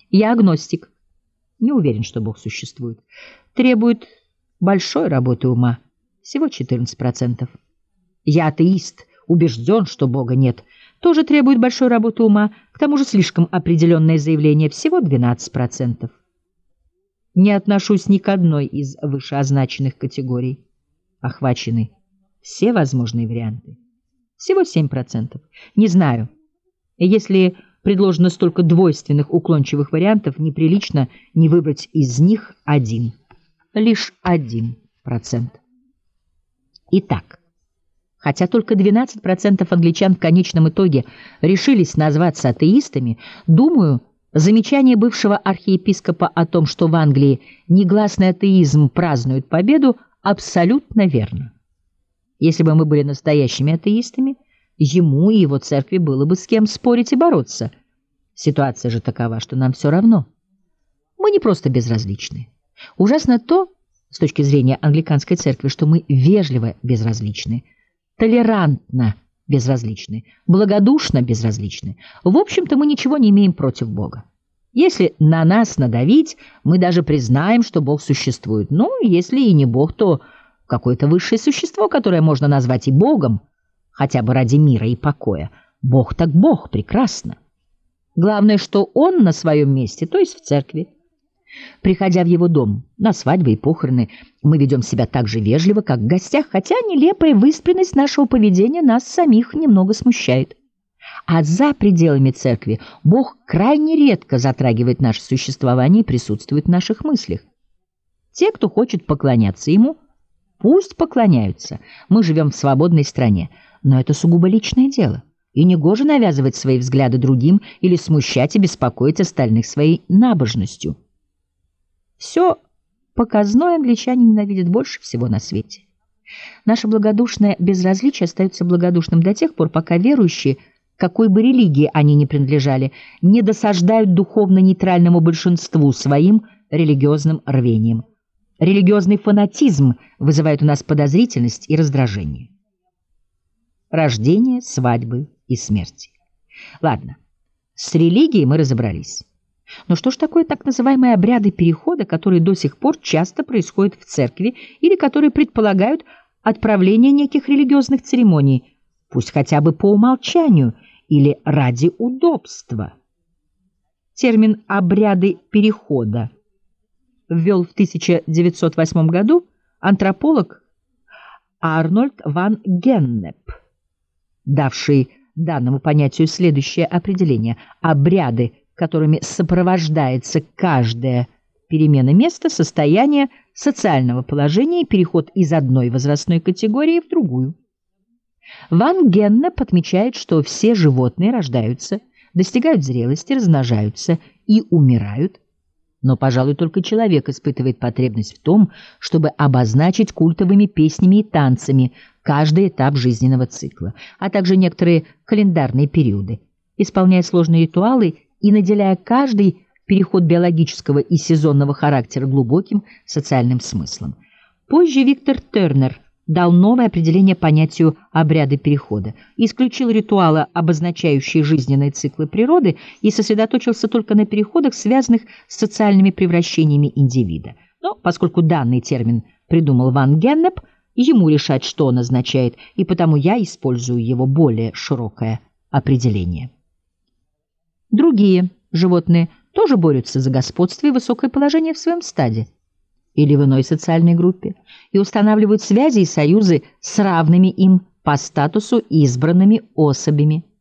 Я агностик. Не уверен, что Бог существует. Требует большой работы ума. Всего 14%. Я атеист, убежден, что Бога нет. Тоже требует большой работы ума. К тому же слишком определенное заявление. Всего 12%. Не отношусь ни к одной из вышеозначенных категорий. Охвачены все возможные варианты. Всего 7%. Не знаю. Если предложено столько двойственных уклончивых вариантов, неприлично не выбрать из них один. Лишь 1%. Итак, хотя только 12% англичан в конечном итоге решились назваться атеистами, думаю, замечание бывшего архиепископа о том, что в Англии негласный атеизм празднует победу, абсолютно верно. Если бы мы были настоящими атеистами, ему и его церкви было бы с кем спорить и бороться. Ситуация же такова, что нам все равно. Мы не просто безразличны. Ужасно то, с точки зрения англиканской церкви, что мы вежливо безразличны, толерантно безразличны, благодушно безразличны. В общем-то, мы ничего не имеем против Бога. Если на нас надавить, мы даже признаем, что Бог существует. Ну, если и не Бог, то какое-то высшее существо, которое можно назвать и Богом, хотя бы ради мира и покоя. Бог так Бог, прекрасно. Главное, что Он на своем месте, то есть в церкви. Приходя в его дом на свадьбы и похороны, мы ведем себя так же вежливо, как в гостях, хотя нелепая выспренность нашего поведения нас самих немного смущает. А за пределами церкви Бог крайне редко затрагивает наше существование и присутствует в наших мыслях. Те, кто хочет поклоняться Ему, пусть поклоняются. Мы живем в свободной стране, но это сугубо личное дело. И негоже навязывать свои взгляды другим или смущать и беспокоить остальных своей набожностью. Все показное англичане ненавидят больше всего на свете. Наше благодушное безразличие остается благодушным до тех пор, пока верующие, какой бы религии они ни принадлежали, не досаждают духовно-нейтральному большинству своим религиозным рвением. Религиозный фанатизм вызывает у нас подозрительность и раздражение. Рождение, свадьбы и смерти. Ладно, с религией мы разобрались. Но что ж такое так называемые обряды перехода, которые до сих пор часто происходят в церкви или которые предполагают отправление неких религиозных церемоний, пусть хотя бы по умолчанию или ради удобства? Термин «обряды перехода» ввел в 1908 году антрополог Арнольд ван Геннеп, давший данному понятию следующее определение: обряды, которыми сопровождается каждая перемена места, состояния, социального положения и переход из одной возрастной категории в другую. Ван Геннеп отмечает, что все животные рождаются, достигают зрелости, размножаются и умирают, но, пожалуй, только человек испытывает потребность в том, чтобы обозначить культовыми песнями и танцами каждый этап жизненного цикла, а также некоторые календарные периоды, исполняя сложные ритуалы и наделяя каждый переход биологического и сезонного характера глубоким социальным смыслом. Позже Виктор Тернер дал новое определение понятию обряда перехода, исключил ритуалы, обозначающие жизненные циклы природы, и сосредоточился только на переходах, связанных с социальными превращениями индивида. Но поскольку данный термин придумал Ван Геннеп, ему решать, что он означает, и потому я использую его более широкое определение. Другие животные тоже борются за господство и высокое положение в своем стаде или в иной социальной группе и устанавливают связи и союзы с равными им по статусу избранными особями.